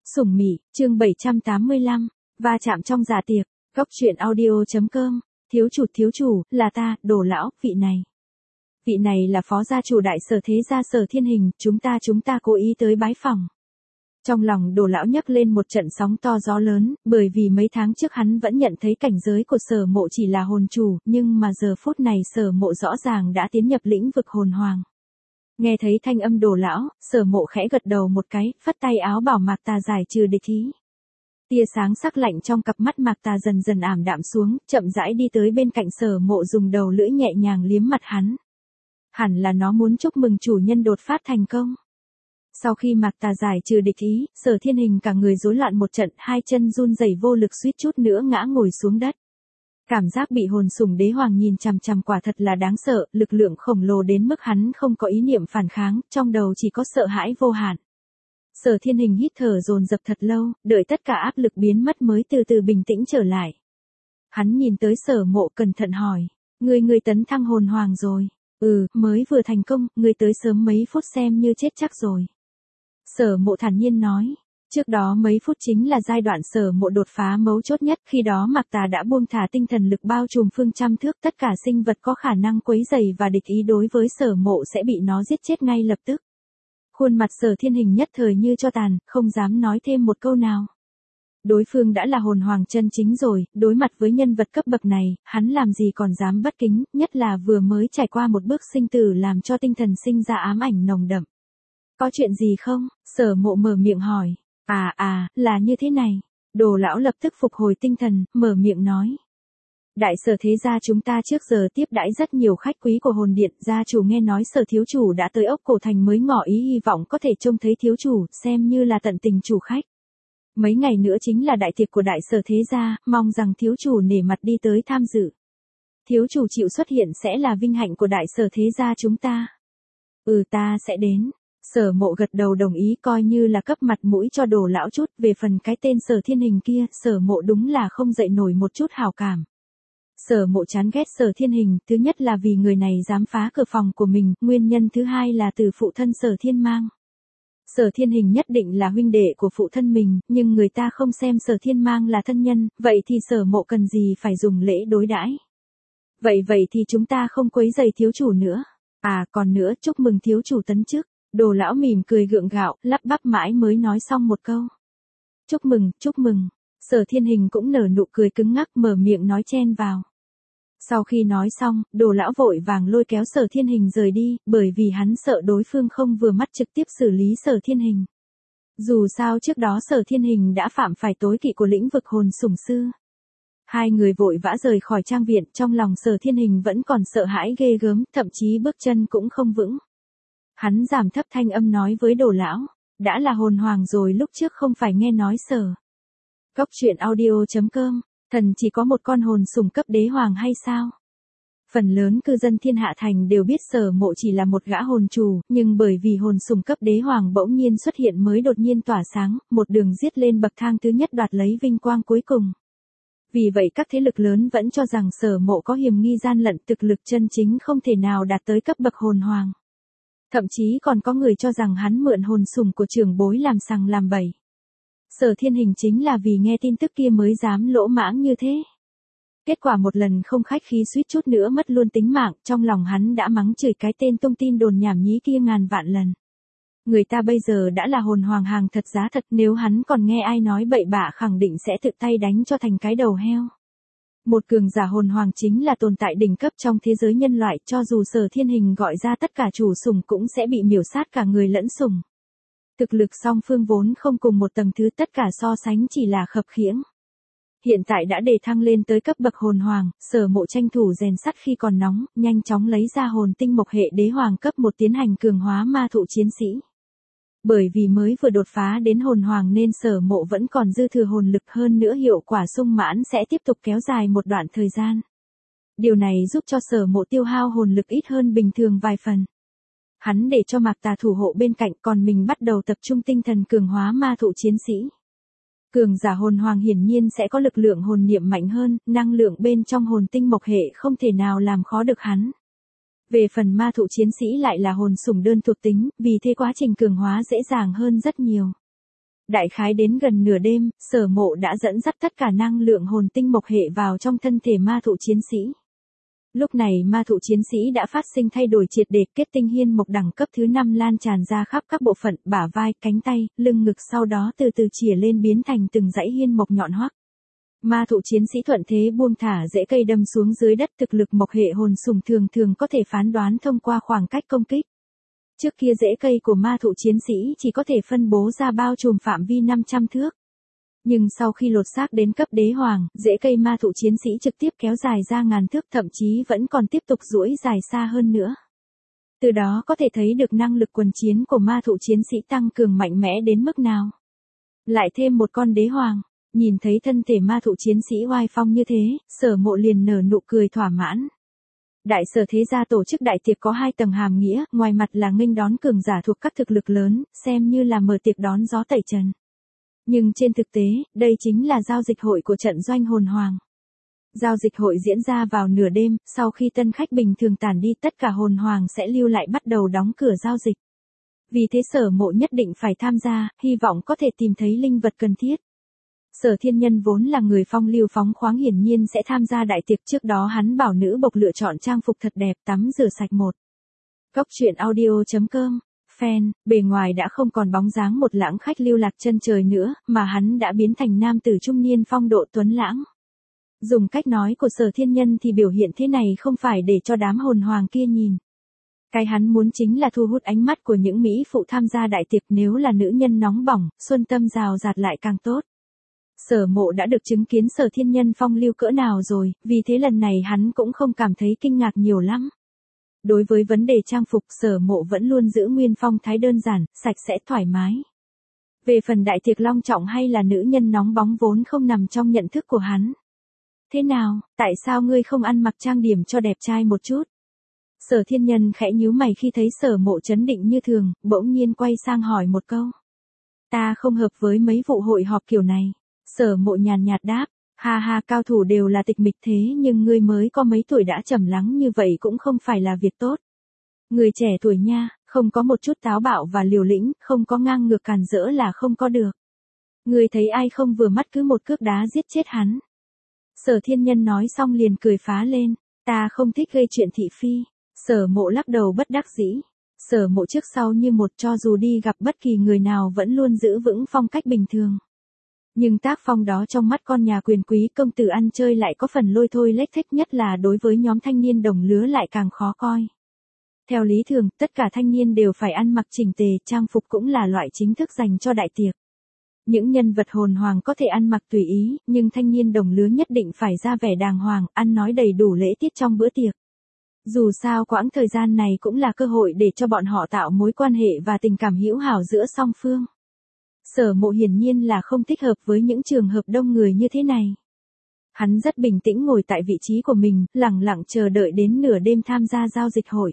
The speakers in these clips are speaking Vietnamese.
Sủng Mị, chương 785, va chạm trong dạ tiệc, góc truyện audio.com, thiếu chủ, là ta, Đồ lão, vị này là phó gia chủ đại Sở thế gia Sở Thiên Hình, chúng ta cố ý tới bái phỏng. Trong lòng Đồ lão nhấc lên một trận sóng to gió lớn, bởi vì mấy tháng trước hắn vẫn nhận thấy cảnh giới của Sở Mộ chỉ là hồn chủ, nhưng mà giờ phút này Sở Mộ rõ ràng đã tiến nhập lĩnh vực hồn hoàng. Nghe thấy thanh âm Đồ lão, Sở Mộ khẽ gật đầu một cái, phất tay áo bảo Mạc Tà giải trừ địch ý. Tia sáng sắc lạnh trong cặp mắt Mạc Tà dần dần ảm đạm xuống, chậm rãi đi tới bên cạnh Sở Mộ, dùng đầu lưỡi nhẹ nhàng liếm mặt hắn. Hẳn là nó muốn chúc mừng chủ nhân đột phát thành công. Sau khi Mạc Tà giải trừ địch ý, Sở Thiên Hình cả người rối loạn một trận, hai chân run rẩy vô lực suýt chút nữa ngã ngồi xuống đất. Cảm giác bị hồn sủng đế hoàng nhìn chằm chằm quả thật là đáng sợ, lực lượng khổng lồ đến mức hắn không có ý niệm phản kháng, trong đầu chỉ có sợ hãi vô hạn. Sở Thiên Hình hít thở dồn dập thật lâu, đợi tất cả áp lực biến mất mới từ từ bình tĩnh trở lại. Hắn nhìn tới Sở Mộ cẩn thận hỏi, ngươi tấn thăng hồn hoàng rồi? Mới vừa thành công, ngươi tới sớm mấy phút xem như chết chắc rồi. Sở Mộ thản nhiên nói. Trước đó mấy phút chính là giai đoạn Sở Mộ đột phá mấu chốt nhất, khi đó Mạc Tà đã buông thả tinh thần lực bao trùm phương trăm thước, tất cả sinh vật có khả năng quấy rầy và địch ý đối với Sở Mộ sẽ bị nó giết chết ngay lập tức. Khuôn mặt Sở Thiên Hình nhất thời như tro tàn, không dám nói thêm một câu nào. Đối phương đã là hồn hoàng chân chính rồi, đối mặt với nhân vật cấp bậc này, hắn làm gì còn dám bất kính, nhất là vừa mới trải qua một bước sinh tử làm cho tinh thần sinh ra ám ảnh nồng đậm. Có chuyện gì không? Sở Mộ mở miệng hỏi. Là như thế này. Đồ lão lập tức phục hồi tinh thần, mở miệng nói. Đại Sở thế gia chúng ta trước giờ tiếp đãi rất nhiều khách quý của hồn điện, gia chủ nghe nói Sở thiếu chủ đã tới Ốc Cổ Thành mới ngỏ ý hy vọng có thể trông thấy thiếu chủ, xem như là tận tình chủ khách. Mấy ngày nữa chính là đại tiệc của Đại Sở thế gia, mong rằng thiếu chủ nể mặt đi tới tham dự. Thiếu chủ chịu xuất hiện sẽ là vinh hạnh của Đại Sở thế gia chúng ta. Ta sẽ đến. Sở Mộ gật đầu đồng ý, coi như là cấp mặt mũi cho Đồ lão chút. Về phần cái tên Sở Thiên Hình kia, Sở Mộ đúng là không dậy nổi một chút hảo cảm. Sở Mộ chán ghét Sở Thiên Hình, thứ nhất là vì người này dám phá cửa phòng của mình, nguyên nhân thứ hai là từ phụ thân Sở Thiên Mang. Sở Thiên Hình nhất định là huynh đệ của phụ thân mình, nhưng người ta không xem Sở Thiên Mang là thân nhân, vậy thì Sở Mộ cần gì phải dùng lễ đối đãi. Vậy thì chúng ta không quấy rầy thiếu chủ nữa. Còn nữa, chúc mừng thiếu chủ tấn chức. Đồ lão mỉm cười gượng gạo, lắp bắp mãi mới nói xong một câu. Chúc mừng. Sở Thiên Hình cũng nở nụ cười cứng ngắc, mở miệng nói chen vào. Sau khi nói xong, Đồ lão vội vàng lôi kéo Sở Thiên Hình rời đi, bởi vì hắn sợ đối phương không vừa mắt trực tiếp xử lý Sở Thiên Hình. Dù sao trước đó Sở Thiên Hình đã phạm phải tối kỵ của lĩnh vực hồn sủng sư. Hai người vội vã rời khỏi trang viện, trong lòng Sở Thiên Hình vẫn còn sợ hãi ghê gớm, thậm chí bước chân cũng không vững. Hắn giảm thấp thanh âm nói với Đồ lão, đã là hồn hoàng rồi, lúc trước không phải nghe nói Sở. Góc truyện audio.com, thần chỉ có một con hồn sủng cấp đế hoàng hay sao? Phần lớn cư dân Thiên Hạ Thành đều biết Sở Mộ chỉ là một gã hồn chủ, nhưng bởi vì hồn sủng cấp đế hoàng bỗng nhiên xuất hiện mới đột nhiên tỏa sáng, một đường giết lên bậc thang thứ nhất, đoạt lấy vinh quang cuối cùng. Vì vậy các thế lực lớn vẫn cho rằng Sở Mộ có hiểm nghi gian lận, thực lực chân chính không thể nào đạt tới cấp bậc hồn hoàng. Thậm chí còn có người cho rằng hắn mượn hồn sủng của trưởng bối làm sằng làm bậy. Sở Thiên Hình chính là vì nghe tin tức kia mới dám lỗ mãng như thế. Kết quả một lần không khách khí suýt chút nữa mất luôn tính mạng, trong lòng hắn đã mắng chửi cái tên tung tin đồn nhảm nhí kia ngàn vạn lần. Người ta bây giờ đã là hồn hoàng hàng thật giá thật, nếu hắn còn nghe ai nói bậy bạ khẳng định sẽ tự tay đánh cho thành cái đầu heo. Một cường giả hồn hoàng chính là tồn tại đỉnh cấp trong thế giới nhân loại, cho dù Sở Thiên Hình gọi ra tất cả chủ sủng cũng sẽ bị miểu sát cả người lẫn sủng. Thực lực song phương vốn không cùng một tầng thứ, tất cả so sánh chỉ là khập khiễng. Hiện tại đã đề thăng lên tới cấp bậc hồn hoàng, Sở Mộ tranh thủ rèn sắt khi còn nóng, nhanh chóng lấy ra hồn tinh mộc hệ đế hoàng cấp 1 tiến hành cường hóa ma thụ chiến sĩ. Bởi vì mới vừa đột phá đến hồn hoàng nên Sở Mộ vẫn còn dư thừa hồn lực, hơn nữa hiệu quả sung mãn sẽ tiếp tục kéo dài một đoạn thời gian. Điều này giúp cho Sở Mộ tiêu hao hồn lực ít hơn bình thường vài phần. Hắn để cho Mạc Tà thủ hộ bên cạnh, còn mình bắt đầu tập trung tinh thần cường hóa ma thụ chiến sĩ. Cường giả hồn hoàng hiển nhiên sẽ có lực lượng hồn niệm mạnh hơn, năng lượng bên trong hồn tinh mộc hệ không thể nào làm khó được hắn. Về phần ma thụ chiến sĩ lại là hồn sủng đơn thuộc tính, vì thế quá trình cường hóa dễ dàng hơn rất nhiều. Đại khái đến gần nửa đêm, Sở Mộ đã dẫn dắt tất cả năng lượng hồn tinh mộc hệ vào trong thân thể ma thụ chiến sĩ. Lúc này ma thụ chiến sĩ đã phát sinh thay đổi triệt để, kết tinh hiên mộc đẳng cấp thứ 5 lan tràn ra khắp các bộ phận, bả vai, cánh tay, lưng ngực, sau đó từ từ chìa lên biến thành từng dãy hiên mộc nhọn hoắt. Ma thụ chiến sĩ thuận thế buông thả rễ cây đâm xuống dưới đất, thực lực mộc hệ hồn sùng thường thường có thể phán đoán thông qua khoảng cách công kích. Trước kia rễ cây của ma thụ chiến sĩ chỉ có thể phân bố ra bao trùm phạm vi 500 thước. Nhưng sau khi lột xác đến cấp đế hoàng, rễ cây ma thụ chiến sĩ trực tiếp kéo dài ra ngàn thước, thậm chí vẫn còn tiếp tục duỗi dài xa hơn nữa. Từ đó có thể thấy được năng lực quần chiến của ma thụ chiến sĩ tăng cường mạnh mẽ đến mức nào. Lại thêm một con đế hoàng, nhìn thấy thân thể ma thụ chiến sĩ oai phong như thế, Sở Mộ liền nở nụ cười thỏa mãn. Đại Sở Thế Gia tổ chức đại tiệc có 2 tầng hàm nghĩa, ngoài mặt là nghênh đón cường giả thuộc các thực lực lớn, xem như là mở tiệc đón gió tẩy trần. Nhưng trên thực tế, đây chính là giao dịch hội của trận doanh hồn hoàng. Giao dịch hội diễn ra vào nửa đêm, sau khi tân khách bình thường tản đi, tất cả hồn hoàng sẽ lưu lại bắt đầu đóng cửa giao dịch. Vì thế Sở Mộ nhất định phải tham gia, hy vọng có thể tìm thấy linh vật cần thiết. Sở Thiên Nhân vốn là người phong lưu phóng khoáng, hiển nhiên sẽ tham gia đại tiệc, trước đó hắn bảo nữ bộc lựa chọn trang phục thật đẹp, tắm rửa sạch một. Cốc truyện audio.com Fan, bề ngoài đã không còn bóng dáng một lãng khách lưu lạc chân trời nữa, mà hắn đã biến thành nam tử trung niên phong độ tuấn lãng. Dùng cách nói của Sở Thiên Nhân thì biểu hiện thế này không phải để cho đám hồn hoàng kia nhìn. Cái hắn muốn chính là thu hút ánh mắt của những mỹ phụ tham gia đại tiệc, nếu là nữ nhân nóng bỏng, xuân tâm rào rạt lại càng tốt. Sở Mộ đã được chứng kiến Sở Thiên Nhân phong lưu cỡ nào rồi, vì thế lần này hắn cũng không cảm thấy kinh ngạc nhiều lắm. Đối với vấn đề trang phục, Sở Mộ vẫn luôn giữ nguyên phong thái đơn giản, sạch sẽ, thoải mái. Về phần đại tiệc long trọng hay là nữ nhân nóng bóng vốn không nằm trong nhận thức của hắn. Thế nào, tại sao ngươi không ăn mặc trang điểm cho đẹp trai một chút? Sở Thiên Nhân khẽ nhíu mày khi thấy Sở Mộ trấn định như thường, bỗng nhiên quay sang hỏi một câu. Ta không hợp với mấy vụ hội họp kiểu này. Sở Mộ nhàn nhạt đáp, ha ha, cao thủ đều là tịch mịch, thế nhưng ngươi mới có mấy tuổi đã trầm lắng như vậy cũng không phải là việc tốt. Người trẻ tuổi nha, không có một chút táo bạo và liều lĩnh, không có ngang ngược càn rỡ là không có được. Ngươi thấy ai không vừa mắt cứ một cước đá giết chết hắn. Sở Thiên Nhân nói xong liền cười phá lên, ta không thích gây chuyện thị phi. Sở Mộ lắc đầu bất đắc dĩ. Sở Mộ trước sau như một, cho dù đi gặp bất kỳ người nào vẫn luôn giữ vững phong cách bình thường. Nhưng tác phong đó trong mắt con nhà quyền quý công tử ăn chơi lại có phần lôi thôi lếch thếch, nhất là đối với nhóm thanh niên đồng lứa lại càng khó coi. Theo lý thường, tất cả thanh niên đều phải ăn mặc chỉnh tề, trang phục cũng là loại chính thức dành cho đại tiệc. Những nhân vật hồn hoàng có thể ăn mặc tùy ý, nhưng thanh niên đồng lứa nhất định phải ra vẻ đàng hoàng, ăn nói đầy đủ lễ tiết trong bữa tiệc. Dù sao quãng thời gian này cũng là cơ hội để cho bọn họ tạo mối quan hệ và tình cảm hữu hảo giữa song phương. Sở Mộ hiển nhiên là không thích hợp với những trường hợp đông người như thế này. Hắn rất bình tĩnh ngồi tại vị trí của mình, lẳng lặng chờ đợi đến nửa đêm tham gia giao dịch hội.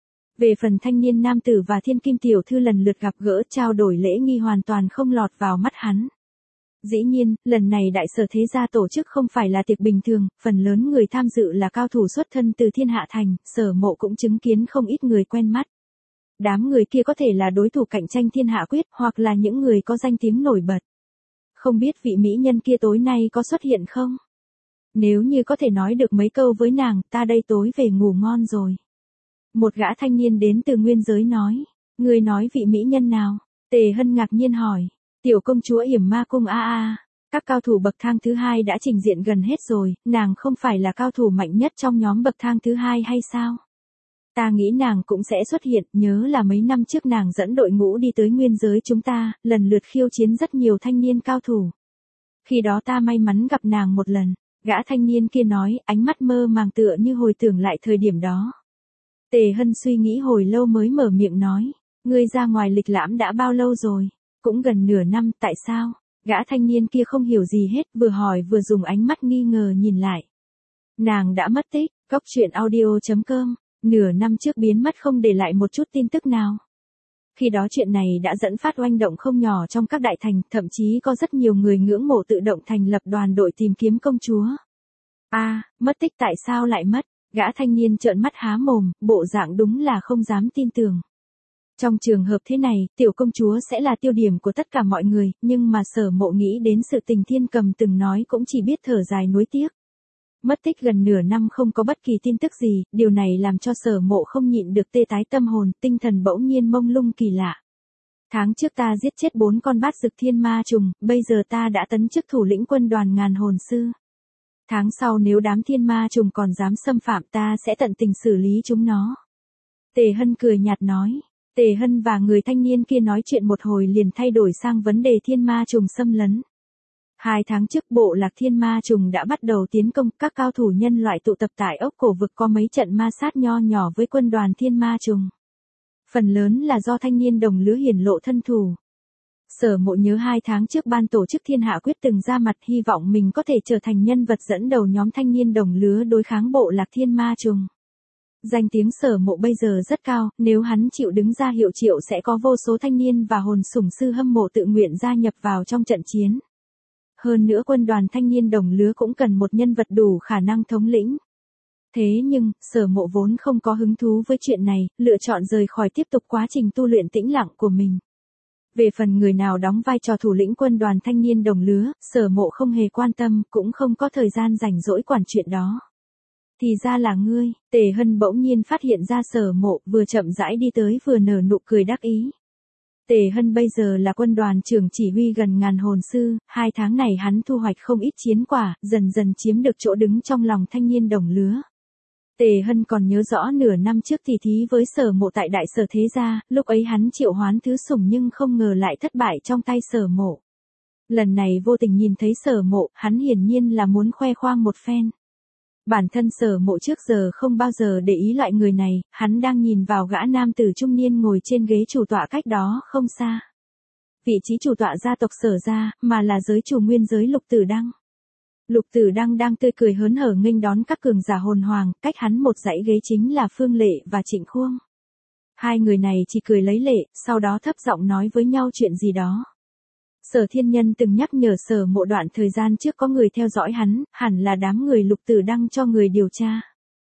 Về phần thanh niên nam tử và thiên kim tiểu thư lần lượt gặp gỡ trao đổi lễ nghi hoàn toàn không lọt vào mắt hắn. Dĩ nhiên, lần này Đại Sở Thế Gia tổ chức không phải là tiệc bình thường, phần lớn người tham dự là cao thủ xuất thân từ Thiên Hạ Thành, Sở Mộ cũng chứng kiến không ít người quen mắt. Đám người kia có thể là đối thủ cạnh tranh Thiên Hạ Quyết, hoặc là những người có danh tiếng nổi bật. Không biết vị mỹ nhân kia tối nay có xuất hiện không? Nếu như có thể nói được mấy câu với nàng, ta đây tối về ngủ ngon rồi. Một gã thanh niên đến từ nguyên giới nói. Người nói vị mỹ nhân nào? Tề Hân ngạc nhiên hỏi. Tiểu công chúa Yểm Ma Cung a. Các cao thủ bậc thang thứ 2 đã trình diện gần hết rồi, nàng không phải là cao thủ mạnh nhất trong nhóm bậc thang thứ 2 hay sao? Ta nghĩ nàng cũng sẽ xuất hiện, nhớ là mấy năm trước nàng dẫn đội ngũ đi tới nguyên giới chúng ta, lần lượt khiêu chiến rất nhiều thanh niên cao thủ. Khi đó ta may mắn gặp nàng một lần, gã thanh niên kia nói, ánh mắt mơ màng tựa như hồi tưởng lại thời điểm đó. Tề Hân suy nghĩ hồi lâu mới mở miệng nói, ngươi ra ngoài lịch lãm đã bao lâu rồi? Cũng gần nửa năm, tại sao? Gã thanh niên kia không hiểu gì hết, vừa hỏi vừa dùng ánh mắt nghi ngờ nhìn lại. Nàng đã mất tích, cốc truyện audio.com. Nửa năm trước biến mất không để lại một chút tin tức nào. Khi đó chuyện này đã dẫn phát oanh động không nhỏ trong các đại thành, thậm chí có rất nhiều người ngưỡng mộ tự động thành lập đoàn đội tìm kiếm công chúa. Mất tích tại sao lại mất? Gã thanh niên trợn mắt há mồm, bộ dạng đúng là không dám tin tưởng. Trong trường hợp thế này, tiểu công chúa sẽ là tiêu điểm của tất cả mọi người, nhưng mà Sở Mộ nghĩ đến sự tình Thiên Cầm từng nói cũng chỉ biết thở dài nuối tiếc. Mất tích gần nửa năm không có bất kỳ tin tức gì, điều này làm cho Sở Mộ không nhịn được tê tái tâm hồn, tinh thần bỗng nhiên mông lung kỳ lạ. Tháng trước ta giết chết 4 con bát dực thiên ma trùng, bây giờ ta đã tấn chức thủ lĩnh quân đoàn ngàn hồn sư. Tháng sau nếu đám thiên ma trùng còn dám xâm phạm ta sẽ tận tình xử lý chúng nó. Tề Hân cười nhạt nói. Tề Hân và người thanh niên kia nói chuyện một hồi liền thay đổi sang vấn đề thiên ma trùng xâm lấn. 2 tháng trước bộ lạc thiên ma trùng đã bắt đầu tiến công, các cao thủ nhân loại tụ tập tại ốc cổ vực có mấy trận ma sát nho nhỏ với quân đoàn thiên ma trùng. Phần lớn là do thanh niên đồng lứa hiển lộ thân thủ. Sở Mộ nhớ 2 tháng trước ban tổ chức Thiên Hạ Quyết từng ra mặt hy vọng mình có thể trở thành nhân vật dẫn đầu nhóm thanh niên đồng lứa đối kháng bộ lạc thiên ma trùng. Danh tiếng Sở Mộ bây giờ rất cao, nếu hắn chịu đứng ra hiệu triệu sẽ có vô số thanh niên và hồn sủng sư hâm mộ tự nguyện gia nhập vào trong trận chiến. Hơn nữa quân đoàn thanh niên đồng lứa cũng cần một nhân vật đủ khả năng thống lĩnh. Thế nhưng, Sở Mộ vốn không có hứng thú với chuyện này, lựa chọn rời khỏi tiếp tục quá trình tu luyện tĩnh lặng của mình. Về phần người nào đóng vai trò thủ lĩnh quân đoàn thanh niên đồng lứa, Sở Mộ không hề quan tâm, cũng không có thời gian rảnh rỗi quản chuyện đó. Thì ra là ngươi, Tề Hân bỗng nhiên phát hiện ra Sở Mộ, vừa chậm rãi đi tới vừa nở nụ cười đắc ý. Tề Hân bây giờ là quân đoàn trưởng chỉ huy gần ngàn hồn sư, 2 tháng này hắn thu hoạch không ít chiến quả, dần dần chiếm được chỗ đứng trong lòng thanh niên đồng lứa. Tề Hân còn nhớ rõ nửa năm trước tỷ thí với Sở Mộ tại Đại Sở Thế Gia, lúc ấy hắn triệu hoán thứ sủng nhưng không ngờ lại thất bại trong tay Sở Mộ. Lần này vô tình nhìn thấy Sở Mộ, hắn hiển nhiên là muốn khoe khoang một phen. Bản thân Sở Mộ trước giờ không bao giờ để ý loại người này, hắn đang nhìn vào gã nam tử trung niên ngồi trên ghế chủ tọa cách đó không xa. Vị trí chủ tọa gia tộc Sở gia, mà là giới chủ nguyên giới Lục Tử Đăng. Lục Tử Đăng đang tươi cười hớn hở nghênh đón các cường giả hồn hoàng, cách hắn một dãy ghế chính là Phương Lệ và Trịnh Khuông. Hai người này chỉ cười lấy lệ, sau đó thấp giọng nói với nhau chuyện gì đó. Sở Thiên Nhân từng nhắc nhở Sở Mộ đoạn thời gian trước có người theo dõi hắn, hẳn là đám người Lục Tử Đăng cho người điều tra.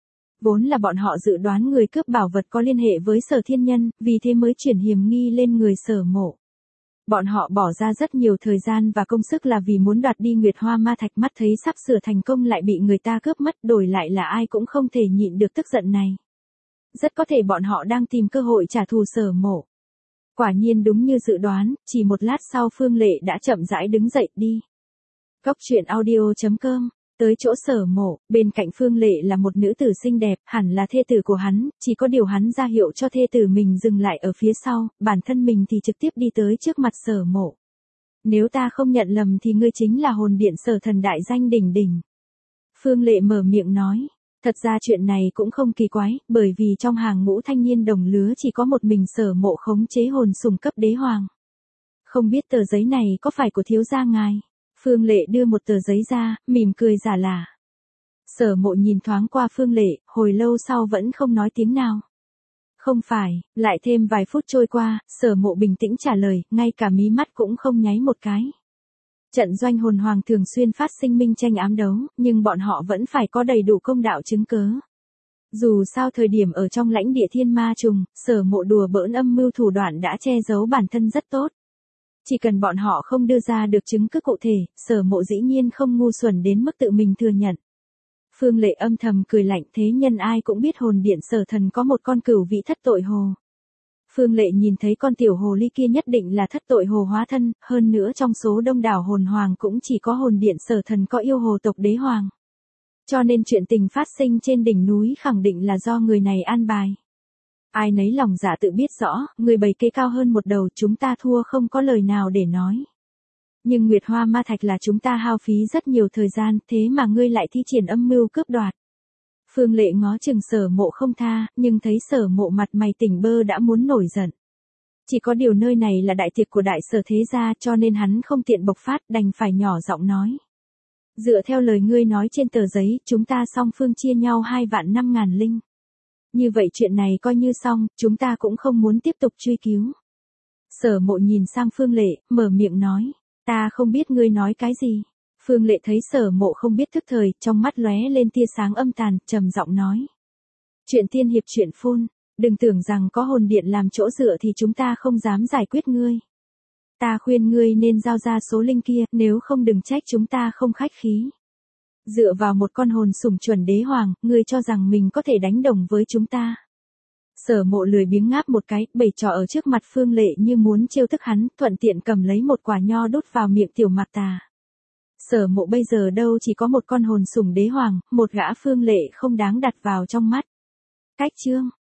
Vốn là bọn họ dự đoán người cướp bảo vật có liên hệ với Sở Thiên Nhân, vì thế mới chuyển hiểm nghi lên người Sở Mộ. Bọn họ bỏ ra rất nhiều thời gian và công sức là vì muốn đoạt đi Nguyệt Hoa Ma Thạch, mắt thấy sắp sửa thành công lại bị người ta cướp mất, đổi lại là ai cũng không thể nhịn được tức giận này. Rất có thể bọn họ đang tìm cơ hội trả thù Sở Mộ. Quả nhiên đúng như dự đoán, chỉ một lát sau Phương Lệ đã chậm rãi đứng dậy đi. Cốc truyện audio.com. Tới chỗ Sở Mộ, bên cạnh Phương Lệ là một nữ tử xinh đẹp, hẳn là thê tử của hắn, chỉ có điều hắn ra hiệu cho thê tử mình dừng lại ở phía sau, bản thân mình thì trực tiếp đi tới trước mặt Sở Mộ. Nếu ta không nhận lầm thì ngươi chính là hồn điện Sở Thần đại danh đỉnh đỉnh. Phương Lệ mở miệng nói. Thật ra chuyện này cũng không kỳ quái, bởi vì trong hàng ngũ thanh niên đồng lứa chỉ có một mình Sở Mộ khống chế hồn sủng cấp đế hoàng. Không biết tờ giấy này có phải của thiếu gia ngài? Phương Lệ đưa một tờ giấy ra, mỉm cười giả lả. Sở Mộ nhìn thoáng qua Phương Lệ, hồi lâu sau vẫn không nói tiếng nào. Không phải, lại thêm vài phút trôi qua, Sở Mộ bình tĩnh trả lời, ngay cả mí mắt cũng không nháy một cái. Trận doanh hồn hoàng thường xuyên phát sinh minh tranh ám đấu, nhưng bọn họ vẫn phải có đầy đủ công đạo chứng cớ. Dù sao thời điểm ở trong lãnh địa thiên ma trùng, Sở Mộ đùa bỡn âm mưu thủ đoạn đã che giấu bản thân rất tốt. Chỉ cần bọn họ không đưa ra được chứng cứ cụ thể, Sở Mộ dĩ nhiên không ngu xuẩn đến mức tự mình thừa nhận. Phương Lệ âm thầm cười lạnh, thế nhân ai cũng biết hồn điện Sở Thần có một con cửu vị thất tội hồ. Phương Lệ nhìn thấy con tiểu hồ ly kia nhất định là thất tội hồ hóa thân, hơn nữa trong số đông đảo hồn hoàng cũng chỉ có hồn điện Sở Thần có yêu hồ tộc đế hoàng. Cho nên chuyện tình phát sinh trên đỉnh núi khẳng định là do người này an bài. Ai nấy lòng dạ tự biết rõ, người bày kế cao hơn một đầu, chúng ta thua không có lời nào để nói. Nhưng Nguyệt Hoa Ma Thạch là chúng ta hao phí rất nhiều thời gian, thế mà ngươi lại thi triển âm mưu cướp đoạt. Phương Lệ ngó chừng Sở Mộ không tha, nhưng thấy Sở Mộ mặt mày tỉnh bơ đã muốn nổi giận. Chỉ có điều nơi này là đại tiệc của Đại Sở Thế Gia cho nên hắn không tiện bộc phát, đành phải nhỏ giọng nói. Dựa theo lời ngươi nói trên tờ giấy, chúng ta song phương chia nhau 2.500.000 linh. Như vậy chuyện này coi như xong, chúng ta cũng không muốn tiếp tục truy cứu. Sở Mộ nhìn sang Phương Lệ, mở miệng nói, ta không biết ngươi nói cái gì. Phương Lệ thấy Sở Mộ không biết thức thời, trong mắt lóe lên tia sáng âm tàn, trầm giọng nói. Chuyện tiên hiệp chuyện phun, Đừng tưởng rằng có hồn điện làm chỗ dựa thì chúng ta không dám giải quyết ngươi. Ta khuyên ngươi nên giao ra số linh kia, nếu không đừng trách chúng ta không khách khí. Dựa vào một con hồn sủng chuẩn đế hoàng, ngươi cho rằng mình có thể đánh đồng với chúng ta. Sở Mộ lười biếng ngáp một cái, bày trò ở trước mặt Phương Lệ như muốn trêu tức hắn, thuận tiện cầm lấy một quả nho đút vào miệng Tiểu Mạc Tà. Sở Mộ bây giờ đâu chỉ có một con hồn sủng đế hoàng, một gã Phương Lệ không đáng đặt vào trong mắt. Cách chương